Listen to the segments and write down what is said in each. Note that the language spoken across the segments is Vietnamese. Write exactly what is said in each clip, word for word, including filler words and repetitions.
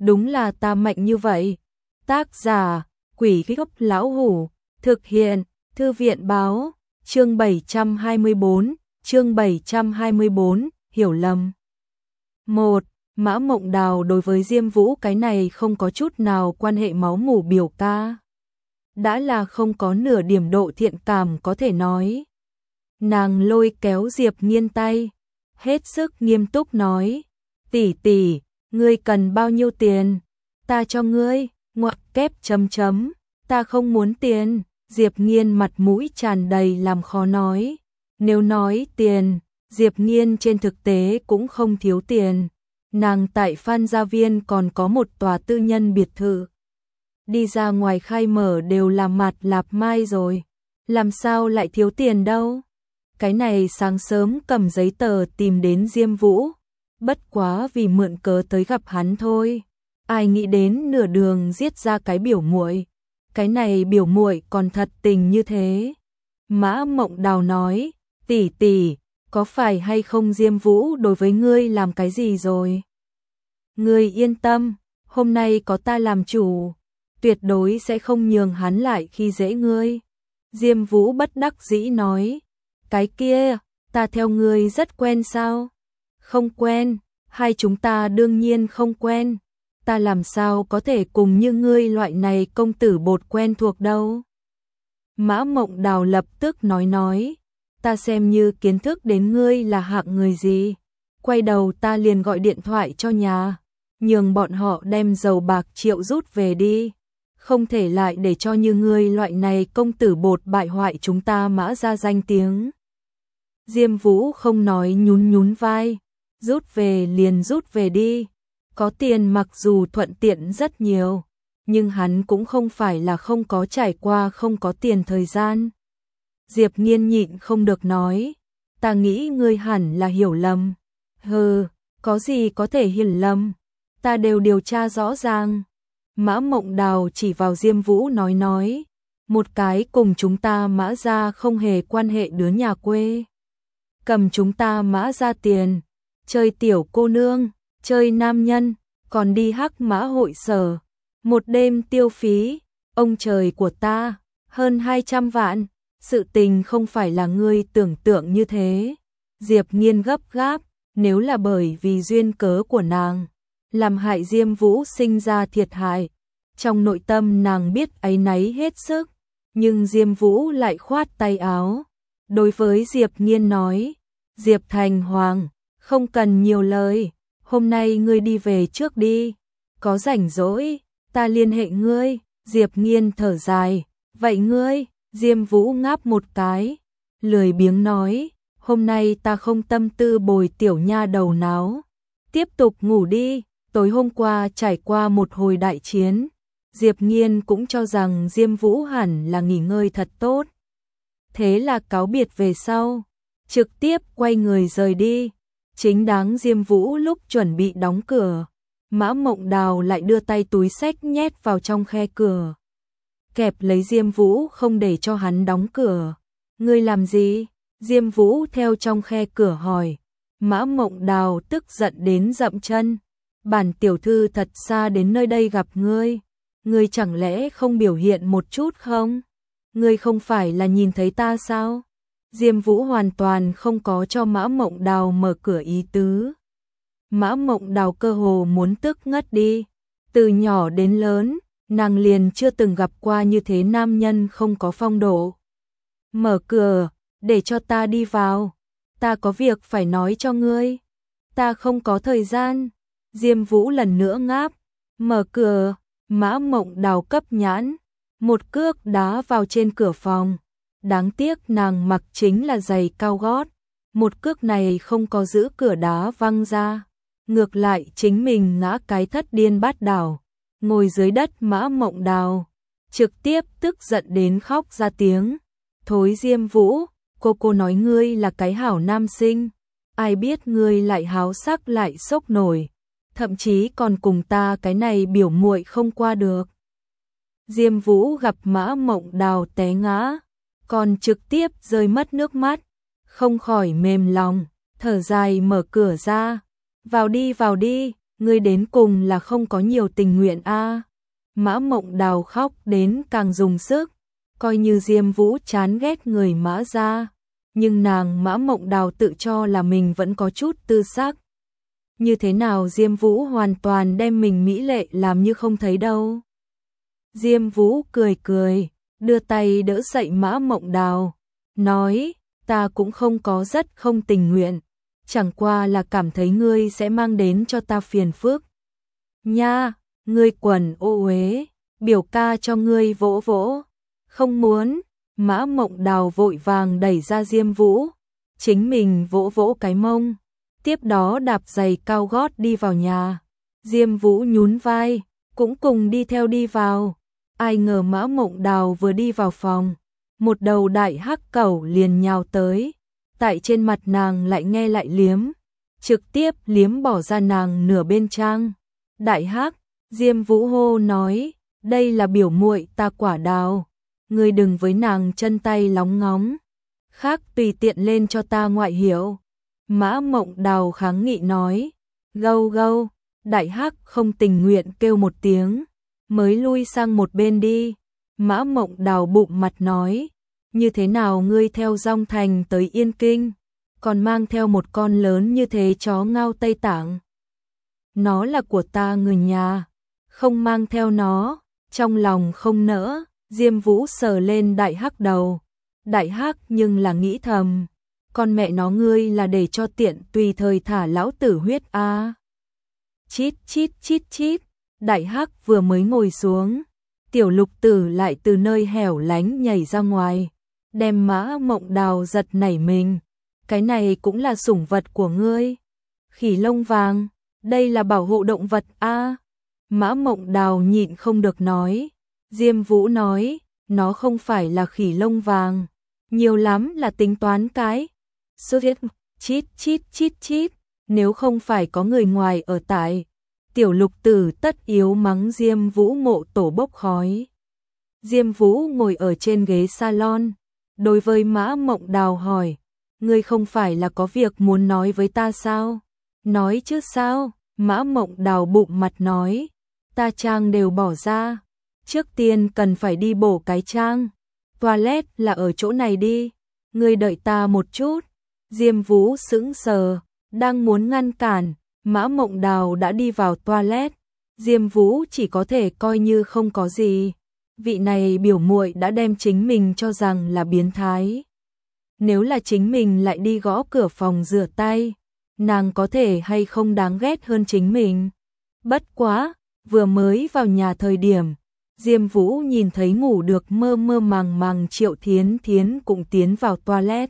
đúng là ta mạnh như vậy. Tác giả, Quỷ Gốc Lão Hủ, thực hiện, Thư viện báo, chương bảy trăm hai mươi bốn, chương bảy trăm hai mươi bốn, hiểu lầm. một. Mã Mộng Đào đối với Diêm Vũ cái này không có chút nào quan hệ máu mủ biểu ca. Đã là không có nửa điểm độ thiện cảm có thể nói. Nàng lôi kéo Diệp Nghiên tay, hết sức nghiêm túc nói, tỷ tỷ, ngươi cần bao nhiêu tiền? Ta cho ngươi, ngoặc kép chấm chấm, ta không muốn tiền. Diệp Nghiên mặt mũi tràn đầy làm khó nói, nếu nói tiền, Diệp Nghiên trên thực tế cũng không thiếu tiền. Nàng tại Phan Gia Viên còn có một tòa tư nhân biệt thự. Đi ra ngoài khai mở đều là mặt lạp mai rồi, làm sao lại thiếu tiền đâu. Cái này sáng sớm cầm giấy tờ tìm đến Diêm Vũ, bất quá vì mượn cớ tới gặp hắn thôi. Ai nghĩ đến nửa đường giết ra cái biểu muội, cái này biểu muội còn thật tình như thế. Mã Mộng Đào nói, tỷ tỷ, có phải hay không Diêm Vũ đối với ngươi làm cái gì rồi? Ngươi yên tâm, hôm nay có ta làm chủ, tuyệt đối sẽ không nhường hắn lại khi dễ ngươi. Diêm Vũ bất đắc dĩ nói, cái kia, ta theo ngươi rất quen sao? Không quen, hai chúng ta đương nhiên không quen. Ta làm sao có thể cùng như ngươi loại này công tử bột quen thuộc đâu. Mã Mộng Đào lập tức nói nói, ta xem như kiến thức đến ngươi là hạng người gì. Quay đầu ta liền gọi điện thoại cho nhà, nhường bọn họ đem dầu bạc triệu rút về đi. Không thể lại để cho như ngươi loại này công tử bột bại hoại chúng ta Mã ra danh tiếng. Diêm Vũ không nói nhún nhún vai, rút về liền rút về đi. Có tiền mặc dù thuận tiện rất nhiều, nhưng hắn cũng không phải là không có trải qua không có tiền thời gian. Diệp Nghiên nhịn không được nói, ta nghĩ ngươi hẳn là hiểu lầm. Hừ, có gì có thể hiểu lầm, ta đều điều tra rõ ràng. Mã Mộng Đào chỉ vào Diêm Vũ nói nói, một cái cùng chúng ta Mã ra không hề quan hệ đứa nhà quê. Cầm chúng ta Mã ra tiền, chơi tiểu cô nương, chơi nam nhân, còn đi hắc mã hội sở. Một đêm tiêu phí, ông trời của ta, hơn hai trăm vạn, sự tình không phải là ngươi tưởng tượng như thế. Diệp Nghiên gấp gáp, nếu là bởi vì duyên cớ của nàng, làm hại Diêm Vũ sinh ra thiệt hại. Trong nội tâm nàng biết áy náy hết sức, nhưng Diêm Vũ lại khoát tay áo. Đối với Diệp Nghiên nói, Diệp Thành Hoàng, không cần nhiều lời, hôm nay ngươi đi về trước đi, có rảnh rỗi, ta liên hệ ngươi. Diệp Nghiên thở dài, vậy ngươi? Diêm Vũ ngáp một cái, lười biếng nói, hôm nay ta không tâm tư bồi tiểu nha đầu náo, tiếp tục ngủ đi. Tối hôm qua trải qua một hồi đại chiến, Diệp Nghiên cũng cho rằng Diêm Vũ hẳn là nghỉ ngơi thật tốt. Thế là cáo biệt về sau, trực tiếp quay người rời đi. Chính đáng Diêm Vũ lúc chuẩn bị đóng cửa, Mã Mộng Đào lại đưa tay túi xách nhét vào trong khe cửa, kẹp lấy Diêm Vũ không để cho hắn đóng cửa. Ngươi làm gì? Diêm Vũ theo trong khe cửa hỏi. Mã Mộng Đào tức giận đến dậm chân, bản tiểu thư thật xa đến nơi đây gặp ngươi, ngươi chẳng lẽ không biểu hiện một chút không? Ngươi không phải là nhìn thấy ta sao? Diêm Vũ hoàn toàn không có cho Mã Mộng Đào mở cửa ý tứ. Mã Mộng Đào cơ hồ muốn tức ngất đi. Từ nhỏ đến lớn, nàng liền chưa từng gặp qua như thế nam nhân không có phong độ. Mở cửa, để cho ta đi vào. Ta có việc phải nói cho ngươi. Ta không có thời gian. Diêm Vũ lần nữa ngáp. Mở cửa, Mã Mộng Đào cấp nhãn, một cước đá vào trên cửa phòng. Đáng tiếc nàng mặc chính là giày cao gót, một cước này không có giữ cửa đá văng ra, ngược lại chính mình ngã cái thất điên bát đảo, ngồi dưới đất. Mã Mộng Đào trực tiếp tức giận đến khóc ra tiếng. Thối Diêm Vũ, cô cô nói ngươi là cái hảo nam sinh, ai biết ngươi lại háo sắc lại sốc nổi, thậm chí còn cùng ta cái này biểu muội không qua được. Diêm Vũ gặp Mã Mộng Đào té ngã, còn trực tiếp rơi mất nước mắt, không khỏi mềm lòng, thở dài mở cửa ra. Vào đi vào đi, ngươi đến cùng là không có nhiều tình nguyện a. Mã Mộng Đào khóc đến càng dùng sức, coi như Diêm Vũ chán ghét người Mã gia, nhưng nàng Mã Mộng Đào tự cho là mình vẫn có chút tư sắc. Như thế nào Diêm Vũ hoàn toàn đem mình mỹ lệ làm như không thấy đâu. Diêm Vũ cười cười, đưa tay đỡ dậy Mã Mộng Đào, nói, ta cũng không có rất không tình nguyện, chẳng qua là cảm thấy ngươi sẽ mang đến cho ta phiền phức. Nha, ngươi quần ô uế, biểu ca cho ngươi vỗ vỗ. Không muốn, Mã Mộng Đào vội vàng đẩy ra Diêm Vũ, chính mình vỗ vỗ cái mông, tiếp đó đạp giày cao gót đi vào nhà. Diêm Vũ nhún vai, cũng cùng đi theo đi vào. Ai ngờ Mã Mộng Đào vừa đi vào phòng, một đầu đại hắc cẩu liền nhào tới, tại trên mặt nàng lại nghe lại liếm, trực tiếp liếm bỏ ra nàng nửa bên trang. Đại hắc, Diêm Vũ hô nói, đây là biểu muội ta Quả Đào, ngươi đừng với nàng chân tay lóng ngóng, khác tùy tiện lên cho ta ngoại hiệu. Mã Mộng Đào kháng nghị nói, gâu gâu, đại hắc không tình nguyện kêu một tiếng, mới lui sang một bên đi. Mã Mộng Đào bụng mặt nói, như thế nào ngươi theo Dong Thành tới Yên Kinh, còn mang theo một con lớn như thế chó ngao Tây Tạng. Nó là của ta người nhà, không mang theo nó, trong lòng không nỡ. Diêm Vũ sờ lên đại hắc đầu, đại hắc nhưng là nghĩ thầm, con mẹ nó ngươi là để cho tiện tùy thời thả lão tử huyết a. À. Chít chít chít chít, đại hắc vừa mới ngồi xuống, tiểu lục tử lại từ nơi hẻo lánh nhảy ra ngoài, đem Mã Mộng Đào giật nảy mình. Cái này cũng là sủng vật của ngươi? Khỉ lông vàng, đây là bảo hộ động vật a. À. Mã Mộng Đào nhịn không được nói. Diêm Vũ nói, nó không phải là khỉ lông vàng, nhiều lắm là tính toán cái. Chít chít chít chít, nếu không phải có người ngoài ở tại, tiểu lục tử tất yếu mắng Diêm Vũ mộ tổ bốc khói. Diêm Vũ ngồi ở trên ghế salon, đối với Mã Mộng Đào hỏi, ngươi không phải là có việc muốn nói với ta sao? Nói chứ sao? Mã Mộng Đào bụng mặt nói, ta trang đều bỏ ra, trước tiên cần phải đi bổ cái trang, toilet là ở chỗ này đi, ngươi đợi ta một chút. Diêm Vũ sững sờ, đang muốn ngăn cản, Mã Mộng Đào đã đi vào toilet. Diêm Vũ chỉ có thể coi như không có gì. Vị này biểu muội đã đem chính mình cho rằng là biến thái. Nếu là chính mình lại đi gõ cửa phòng rửa tay, nàng có thể hay không đáng ghét hơn chính mình. Bất quá, vừa mới vào nhà thời điểm, Diêm Vũ nhìn thấy ngủ được mơ mơ màng màng Triệu Thiến Thiến cũng tiến vào toilet.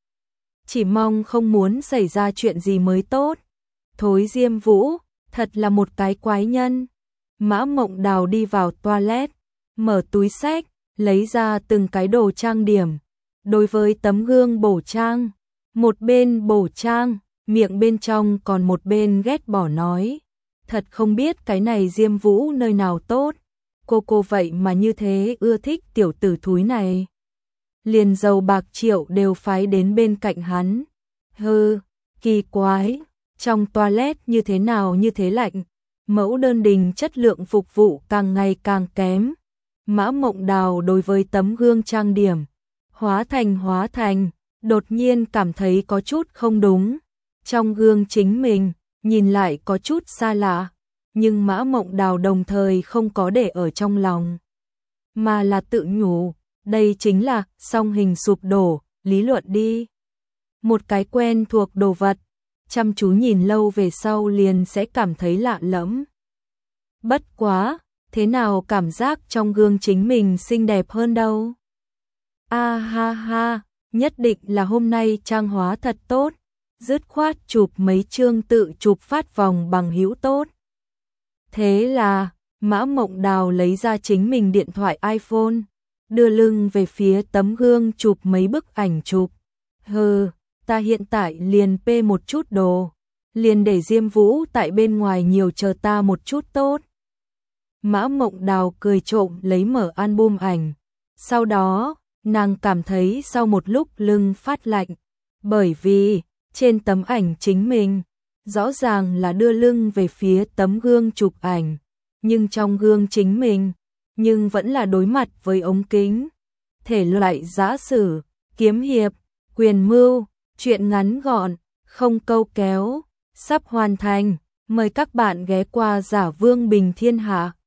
Chỉ mong không muốn xảy ra chuyện gì mới tốt. Thối Diêm Vũ, thật là một cái quái nhân. Mã Mộng Đào đi vào toilet, mở túi xách, lấy ra từng cái đồ trang điểm. Đối với tấm gương bổ trang, một bên bổ trang, miệng bên trong còn một bên ghét bỏ nói. Thật không biết cái này Diêm Vũ nơi nào tốt. Cô cô vậy mà như thế ưa thích tiểu tử thúi này. Liền giàu bạc triệu đều phái đến bên cạnh hắn. Hừ, kỳ quái, trong toilet như thế nào như thế lạnh. Mẫu đơn đình chất lượng phục vụ càng ngày càng kém. Mã Mộng Đào đối với tấm gương trang điểm, hóa thành hóa thành, đột nhiên cảm thấy có chút không đúng. Trong gương chính mình, nhìn lại có chút xa lạ. Nhưng Mã Mộng Đào đồng thời không có để ở trong lòng, mà là tự nhủ, đây chính là song hình sụp đổ, lý luận đi. Một cái quen thuộc đồ vật, chăm chú nhìn lâu về sau liền sẽ cảm thấy lạ lẫm. Bất quá, thế nào cảm giác trong gương chính mình xinh đẹp hơn đâu. A ha ha, nhất định là hôm nay trang hóa thật tốt, dứt khoát chụp mấy chương tự chụp phát vòng bằng hữu tốt. Thế là, Mã Mộng Đào lấy ra chính mình điện thoại iPhone, đưa lưng về phía tấm gương chụp mấy bức ảnh chụp. Hừ, ta hiện tại liền pê một chút đồ, liền để Diêm Vũ tại bên ngoài nhiều chờ ta một chút tốt. Mã Mộng Đào cười trộm lấy mở album ảnh. Sau đó, nàng cảm thấy sau một lúc lưng phát lạnh, bởi vì trên tấm ảnh chính mình, rõ ràng là đưa lưng về phía tấm gương chụp ảnh, nhưng trong gương chính mình, nhưng vẫn là đối mặt với ống kính. Thể loại giã sử, kiếm hiệp, quyền mưu, truyện ngắn gọn, không câu kéo, sắp hoàn thành. Mời các bạn ghé qua Giả Vương Bình Thiên Hạ.